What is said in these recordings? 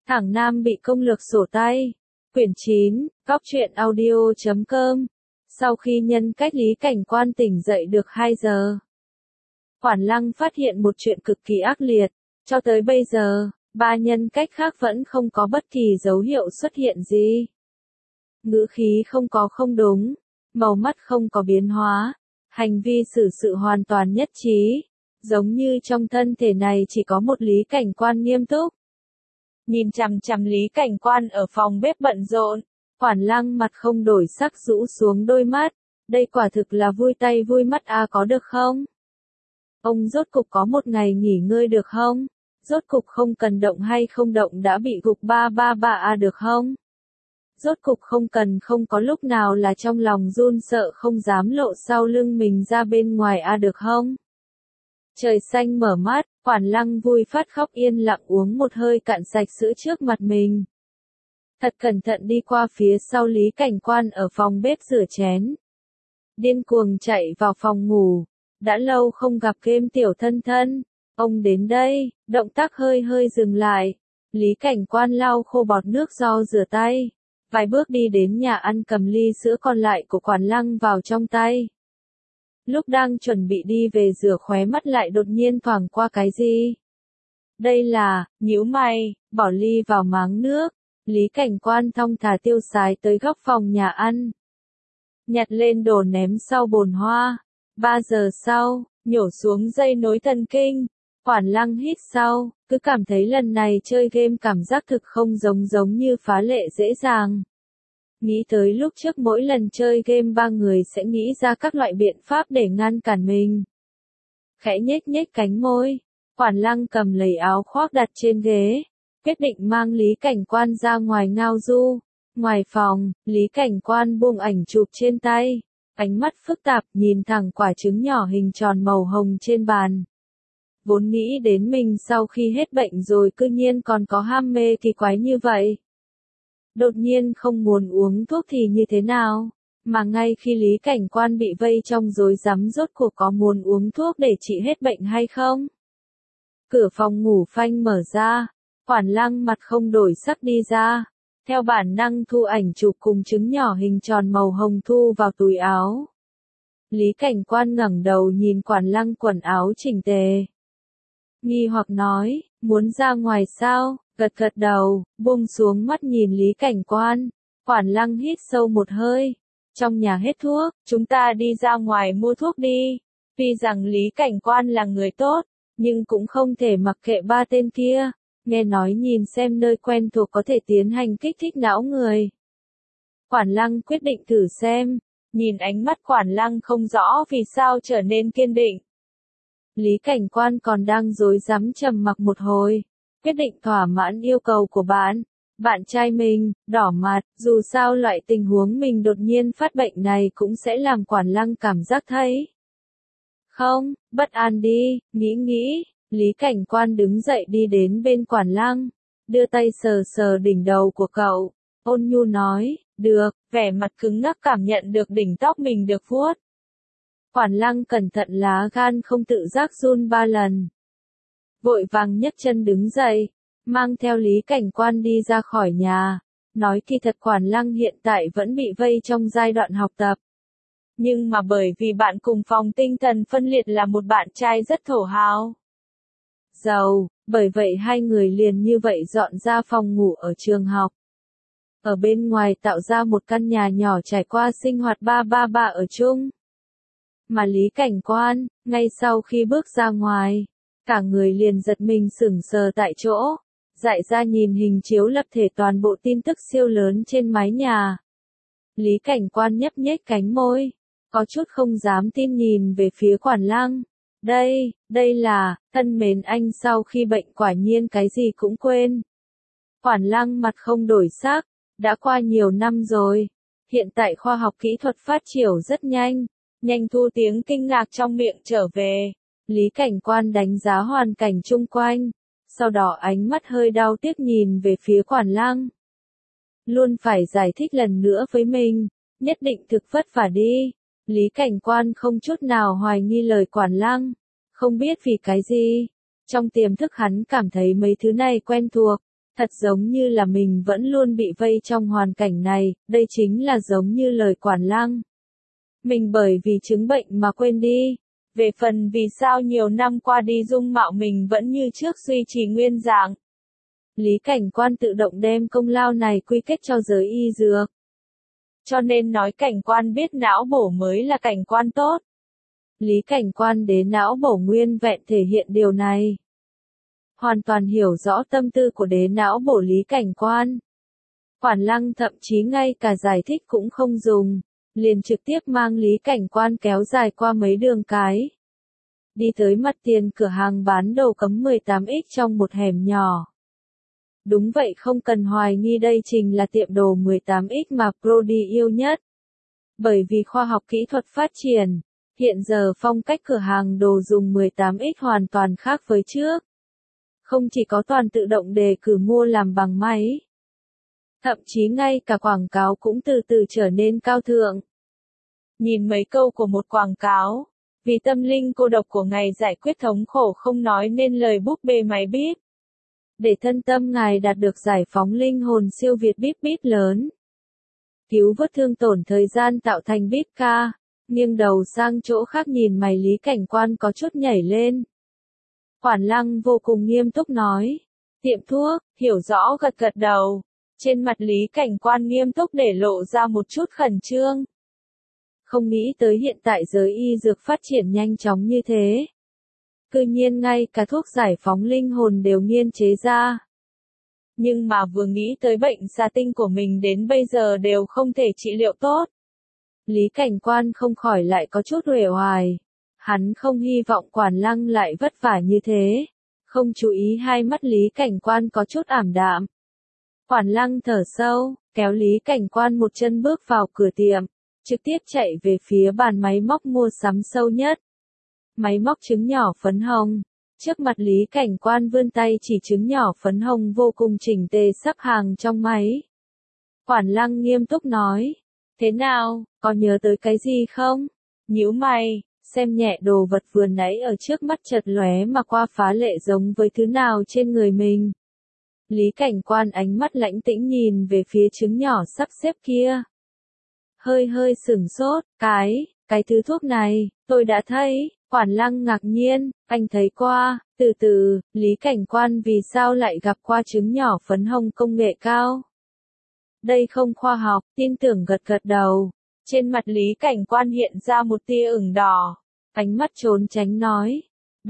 Thẳng Nam bị công lược sổ tay. Quyển 9, Góc truyện audio.com. Sau khi nhân cách Lý Cảnh Quan tỉnh dậy được 2 giờ, Quản Lăng phát hiện một chuyện cực kỳ ác liệt. Cho tới bây giờ, 3 nhân cách khác vẫn không có bất kỳ dấu hiệu xuất hiện gì. Ngữ khí không có không đúng, màu mắt không có biến hóa, hành vi xử sự hoàn toàn nhất trí, giống như trong thân thể này chỉ có một Lý Cảnh Quan nghiêm túc. Nhìn chằm chằm Lý Cảnh Quan ở phòng bếp bận rộn, Quản Lăng mặt không đổi sắc rũ xuống đôi mắt, đây quả thực là vui tay vui mắt có được không? Ông rốt cục có một ngày nghỉ ngơi được không? Rốt cục không cần động hay không động đã bị gục 333 được không? Rốt cục không có lúc nào là trong lòng run sợ không dám lộ sau lưng mình ra bên ngoài được không? Trời xanh mở mắt, Quản Lăng vui phát khóc yên lặng uống một hơi cạn sạch sữa trước mặt mình. Thật cẩn thận đi qua phía sau Lý Cảnh Quan ở phòng bếp rửa chén. Điên cuồng chạy vào phòng ngủ. Đã lâu không gặp Game tiểu thân thân. Ông đến đây, động tác hơi dừng lại. Lý Cảnh Quan lau khô bọt nước do rửa tay. Vài bước đi đến nhà ăn cầm ly sữa còn lại của Quản Lăng vào trong tay. Lúc đang chuẩn bị đi về rửa khóe mắt lại đột nhiên thoảng qua cái gì. Đây là, nhíu mày, bỏ ly vào máng nước. Lý Cảnh Quan thong thả tiêu sái tới góc phòng nhà ăn. Nhặt lên đồ ném sau bồn hoa. 3 giờ sau, nhổ xuống dây nối thần kinh. Quản Lăng hít sau, cứ cảm thấy lần này chơi game cảm giác thực không giống như phá lệ dễ dàng. Nghĩ tới lúc trước mỗi lần chơi game 3 người sẽ nghĩ ra các loại biện pháp để ngăn cản mình. Khẽ nhếch cánh môi, Quản Lăng cầm lấy áo khoác đặt trên ghế, quyết định mang Lý Cảnh Quan ra ngoài ngao du. Ngoài phòng, Lý Cảnh Quan buông ảnh chụp trên tay, ánh mắt phức tạp nhìn thẳng quả trứng nhỏ hình tròn màu hồng trên bàn. Vốn nghĩ đến mình sau khi hết bệnh rồi cư nhiên còn có ham mê kỳ quái như vậy. Đột nhiên không muốn uống thuốc thì như thế nào? Mà ngay khi Lý Cảnh Quan bị vây trong rối rắm rốt cuộc có muốn uống thuốc để trị hết bệnh hay không? Cửa phòng ngủ phanh mở ra, Quản Lăng mặt không đổi sắc đi ra. Theo bản năng thu ảnh chụp cùng trứng nhỏ hình tròn màu hồng thu vào túi áo. Lý Cảnh Quan ngẩng đầu nhìn Quản Lăng quần áo chỉnh tề. Nghi hoặc nói, muốn ra ngoài sao? Gật đầu, buông xuống mắt nhìn Lý Cảnh Quan. Quản Lăng hít sâu một hơi. Trong nhà hết thuốc, chúng ta đi ra ngoài mua thuốc đi. Tuy rằng Lý Cảnh Quan là người tốt, nhưng cũng không thể mặc kệ 3 tên kia. Nghe nói nhìn xem nơi quen thuộc có thể tiến hành kích thích não người. Quản Lăng quyết định thử xem. Nhìn ánh mắt Quản Lăng không rõ vì sao trở nên kiên định. Lý Cảnh Quan còn đang rối rắm trầm mặc một hồi. Quyết định thỏa mãn yêu cầu của bạn trai mình, đỏ mặt, dù sao loại tình huống mình đột nhiên phát bệnh này cũng sẽ làm Quản Lăng cảm giác thấy. Không, bất an đi, nghĩ. Lý Cảnh Quan đứng dậy đi đến bên Quản Lăng, đưa tay sờ đỉnh đầu của cậu, ôn nhu nói, được, vẻ mặt cứng ngắc cảm nhận được đỉnh tóc mình được vuốt. Quản Lăng cẩn thận lá gan không tự giác run 3 lần. Vội vàng nhấc chân đứng dậy, mang theo Lý Cảnh Quan đi ra khỏi nhà, nói kỳ thật Quản Lăng hiện tại vẫn bị vây trong giai đoạn học tập. Nhưng mà bởi vì bạn cùng phòng tinh thần phân liệt là một bạn trai rất thổ hào. Giàu, bởi vậy hai người liền như vậy dọn ra phòng ngủ ở trường học. Ở bên ngoài tạo ra một căn nhà nhỏ trải qua sinh hoạt 333 ở chung. Mà Lý Cảnh Quan, ngay sau khi bước ra ngoài, cả người liền giật mình sững sờ tại chỗ, dại ra nhìn hình chiếu lập thể toàn bộ tin tức siêu lớn trên mái nhà. Lý Cảnh Quan nhếch cánh môi, có chút không dám tin nhìn về phía Quản Lăng. Đây là, thân mến anh sau khi bệnh quả nhiên cái gì cũng quên. Quản Lăng mặt không đổi sắc, đã qua nhiều năm rồi. Hiện tại khoa học kỹ thuật phát triển rất nhanh thu tiếng kinh ngạc trong miệng trở về. Lý Cảnh Quan đánh giá hoàn cảnh chung quanh, sau đó ánh mắt hơi đau tiếc nhìn về phía Quản Lăng. Luôn phải giải thích lần nữa với mình, nhất định thực vất vả đi. Lý Cảnh Quan không chút nào hoài nghi lời Quản Lăng, không biết vì cái gì. Trong tiềm thức hắn cảm thấy mấy thứ này quen thuộc, Thật giống như là mình vẫn luôn bị vây trong hoàn cảnh này, đây chính là giống như lời Quản Lăng. Mình bởi vì chứng bệnh mà quên đi. Về phần vì sao nhiều năm qua đi dung mạo mình vẫn như trước duy trì nguyên dạng. Lý Cảnh Quan tự động đem công lao này quy kết cho giới y dược. Cho nên nói Cảnh Quan biết não bổ mới là Cảnh Quan tốt. Lý Cảnh Quan đến não bổ nguyên vẹn thể hiện điều này. Hoàn toàn hiểu rõ tâm tư của đế não bổ Lý Cảnh Quan. Quản Lăng thậm chí ngay cả giải thích cũng không dùng, liền trực tiếp mang Lý Cảnh Quan kéo dài qua mấy đường cái. Đi tới mặt tiền cửa hàng bán đồ cấm 18X trong một hẻm nhỏ. Đúng vậy, không cần hoài nghi, đây chính là tiệm đồ 18X mà Brody yêu nhất. Bởi vì khoa học kỹ thuật phát triển, hiện giờ phong cách cửa hàng đồ dùng 18X hoàn toàn khác với trước. Không chỉ có toàn tự động đề cử mua làm bằng máy. Thậm chí ngay cả quảng cáo cũng từ từ trở nên cao thượng. Nhìn mấy câu của một quảng cáo, vì tâm linh cô độc của ngài giải quyết thống khổ không nói nên lời búp bê máy bíp. Để thân tâm ngài đạt được giải phóng linh hồn siêu việt bíp bíp lớn. Cứu vớt thương tổn thời gian tạo thành bíp ca, nghiêng đầu sang chỗ khác nhìn mày Lý Cảnh Quan có chút nhảy lên. Quản Lăng vô cùng nghiêm túc nói. Tiệm thuốc, hiểu rõ gật gật đầu. Trên mặt Lý Cảnh Quan nghiêm túc để lộ ra một chút khẩn trương. Không nghĩ tới hiện tại giới y dược phát triển nhanh chóng như thế. Cư nhiên ngay cả thuốc giải phóng linh hồn đều nghiên chế ra. Nhưng mà vừa nghĩ tới bệnh xà tinh của mình đến bây giờ đều không thể trị liệu tốt. Lý Cảnh Quan không khỏi lại có chút uể oải. Hắn không hy vọng Quản Lăng lại vất vả như thế. Không chú ý hai mắt Lý Cảnh Quan có chút ảm đạm. Quản Lăng thở sâu, kéo Lý Cảnh Quan một chân bước vào cửa tiệm, trực tiếp chạy về phía bàn máy móc mua sắm sâu nhất. Máy móc trứng nhỏ phấn hồng. Trước mặt Lý Cảnh Quan vươn tay chỉ trứng nhỏ phấn hồng vô cùng chỉnh tề sắp hàng trong máy. Quản Lăng nghiêm túc nói. Thế nào, có nhớ tới cái gì không? Nhíu mày, xem nhẹ đồ vật vừa nãy ở trước mắt chợt lóe mà qua phá lệ giống với thứ nào trên người mình. Lý Cảnh Quan ánh mắt lãnh tĩnh nhìn về phía trứng nhỏ sắp xếp kia. Hơi sửng sốt, cái thứ thuốc này, tôi đã thấy. Quản Lăng ngạc nhiên, anh thấy qua, từ từ, Lý Cảnh Quan vì sao lại gặp qua trứng nhỏ phấn hồng công nghệ cao? Đây không khoa học, tin tưởng gật gật đầu. Trên mặt Lý Cảnh Quan hiện ra một tia ửng đỏ, ánh mắt trốn tránh nói.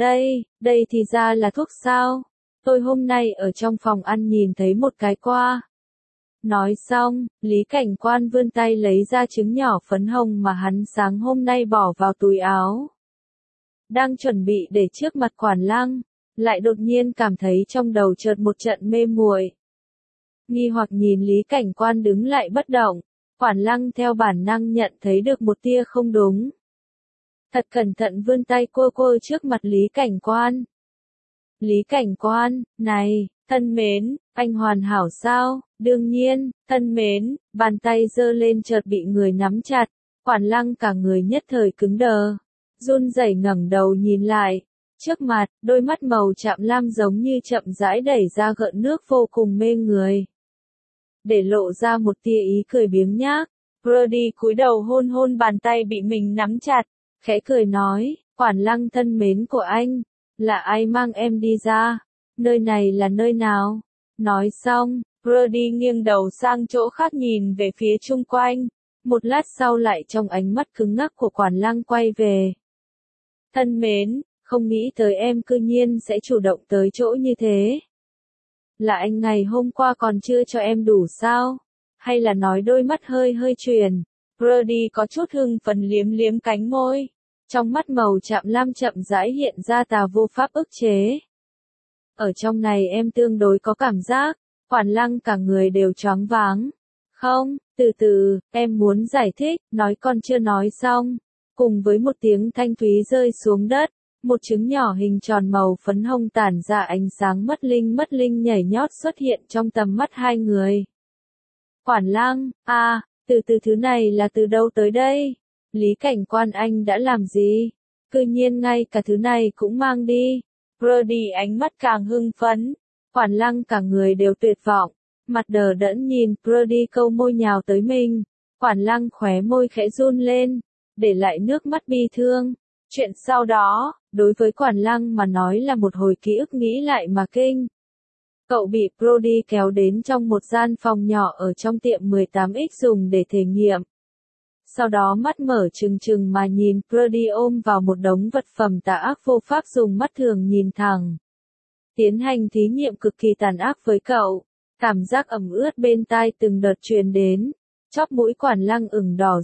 Đây thì ra là thuốc sao? Tôi hôm nay ở trong phòng ăn nhìn thấy một cái qua. Nói xong, Lý Cảnh Quan vươn tay lấy ra trứng nhỏ phấn hồng mà hắn sáng hôm nay bỏ vào túi áo. Đang chuẩn bị để trước mặt Quản Lăng, lại đột nhiên cảm thấy trong đầu chợt một trận mê muội. Nghi hoặc nhìn Lý Cảnh Quan đứng lại bất động, Quản Lăng theo bản năng nhận thấy được một tia không đúng. Thật cẩn thận vươn tay cô trước mặt Lý Cảnh Quan. Lý Cảnh Quan, này, thân mến, anh hoàn hảo sao? Đương nhiên, thân mến, bàn tay giơ lên chợt bị người nắm chặt, Quản Lăng cả người nhất thời cứng đờ. Run rẩy ngẩng đầu nhìn lại, trước mặt, đôi mắt màu chạm lam giống như chậm rãi đẩy ra gợn nước vô cùng mê người. Để lộ ra một tia ý cười biếng nhác, Brody cúi đầu hôn hôn bàn tay bị mình nắm chặt, khẽ cười nói, Quản Lăng thân mến của anh, là ai mang em đi ra? Nơi này là nơi nào? Nói xong, Brody nghiêng đầu sang chỗ khác nhìn về phía chung quanh, một lát sau lại trong ánh mắt cứng ngắc của Quản Lăng quay về. Thân mến, không nghĩ tới em cư nhiên sẽ chủ động tới chỗ như thế. Là anh ngày hôm qua còn chưa cho em đủ sao? Hay là nói đôi mắt hơi chuyển? Brody có chút hưng phấn liếm liếm cánh môi. Trong mắt màu chạm lam chậm rãi hiện ra tà vô pháp ức chế. Ở trong này em tương đối có cảm giác, Quản Lăng cả người đều choáng váng. Không, từ từ, em muốn giải thích, nói còn chưa nói xong. Cùng với một tiếng thanh thúy rơi xuống đất, một trứng nhỏ hình tròn màu phấn hồng tản ra ánh sáng mất linh nhảy nhót xuất hiện trong tầm mắt hai người. Quản Lăng, từ thứ này là từ đâu tới đây? Lý Cảnh Quan anh đã làm gì? Cư nhiên ngay cả thứ này cũng mang đi. Brody ánh mắt càng hưng phấn. Quản Lăng cả người đều tuyệt vọng, mặt đờ đẫn nhìn Brody câu môi nhào tới mình. Quản Lăng khóe môi khẽ run lên, để lại nước mắt bi thương. Chuyện sau đó, đối với Quản Lăng mà nói là một hồi ký ức nghĩ lại mà kinh. Cậu bị Brody kéo đến trong một gian phòng nhỏ ở trong tiệm 18X dùng để thể nghiệm. Sau đó mắt mở trừng trừng mà nhìn Brody ôm vào một đống vật phẩm tà ác vô pháp dùng mắt thường nhìn thẳng. Tiến hành thí nghiệm cực kỳ tàn ác với cậu. Cảm giác ẩm ướt bên tai từng đợt truyền đến. Chóp mũi Quản Lăng ửng đỏ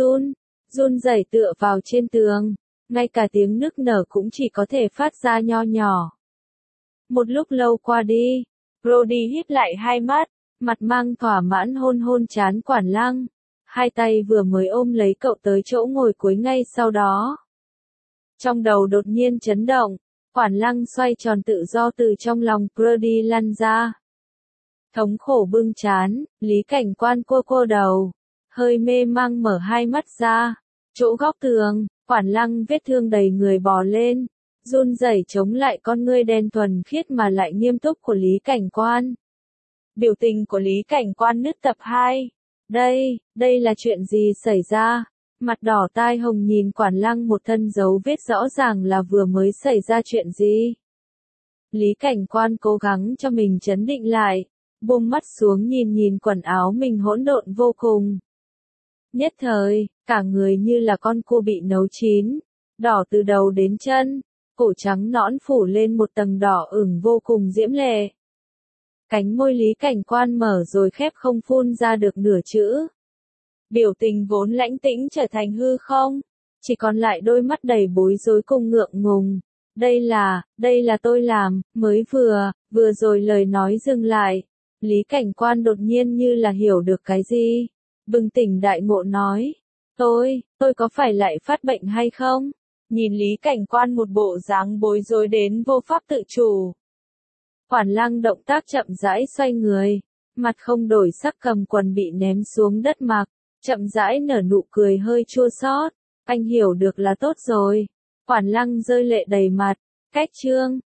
run rẩy tựa vào trên tường. Ngay cả tiếng nức nở cũng chỉ có thể phát ra nho nhỏ. Một lúc lâu qua đi, Brody híp lại hai mắt, mặt mang thỏa mãn hôn trán Quản Lăng. Hai tay vừa mới ôm lấy cậu tới chỗ ngồi cuối ngay sau đó. Trong đầu đột nhiên chấn động, Quản Lăng xoay tròn tự do từ trong lòng Brody lăn ra. Thống khổ bưng trán, Lý Cảnh Quan cô đầu, hơi mê mang mở hai mắt ra. Chỗ góc tường, Quản Lăng vết thương đầy người bò lên, run rẩy chống lại con ngươi đen thuần khiết mà lại nghiêm túc của Lý Cảnh Quan. Biểu tình của Lý Cảnh Quan nứt tập 2. Đây là chuyện gì xảy ra? Mặt đỏ tai hồng nhìn Quản Lăng một thân dấu vết rõ ràng là vừa mới xảy ra chuyện gì. Lý Cảnh Quan cố gắng cho mình trấn định lại, buông mắt xuống nhìn quần áo mình hỗn độn vô cùng. Nhất thời, cả người như là con cua bị nấu chín, đỏ từ đầu đến chân, cổ trắng nõn phủ lên một tầng đỏ ửng vô cùng diễm lệ. Cánh môi Lý Cảnh Quan mở rồi khép không phun ra được nửa chữ. Biểu tình vốn lãnh tĩnh trở thành hư không, chỉ còn lại đôi mắt đầy bối rối cùng ngượng ngùng. Đây là tôi làm, mới vừa rồi lời nói dừng lại. Lý Cảnh Quan đột nhiên như là hiểu được cái gì. Bừng tỉnh đại ngộ nói, tôi có phải lại phát bệnh hay không? Nhìn Lý Cảnh Quan một bộ dáng bối rối đến vô pháp tự chủ. Quản Lăng động tác chậm rãi xoay người, mặt không đổi sắc cầm quần bị ném xuống đất mặc, chậm rãi nở nụ cười hơi chua xót. Anh hiểu được là tốt rồi. Quản Lăng rơi lệ đầy mặt, cách chương.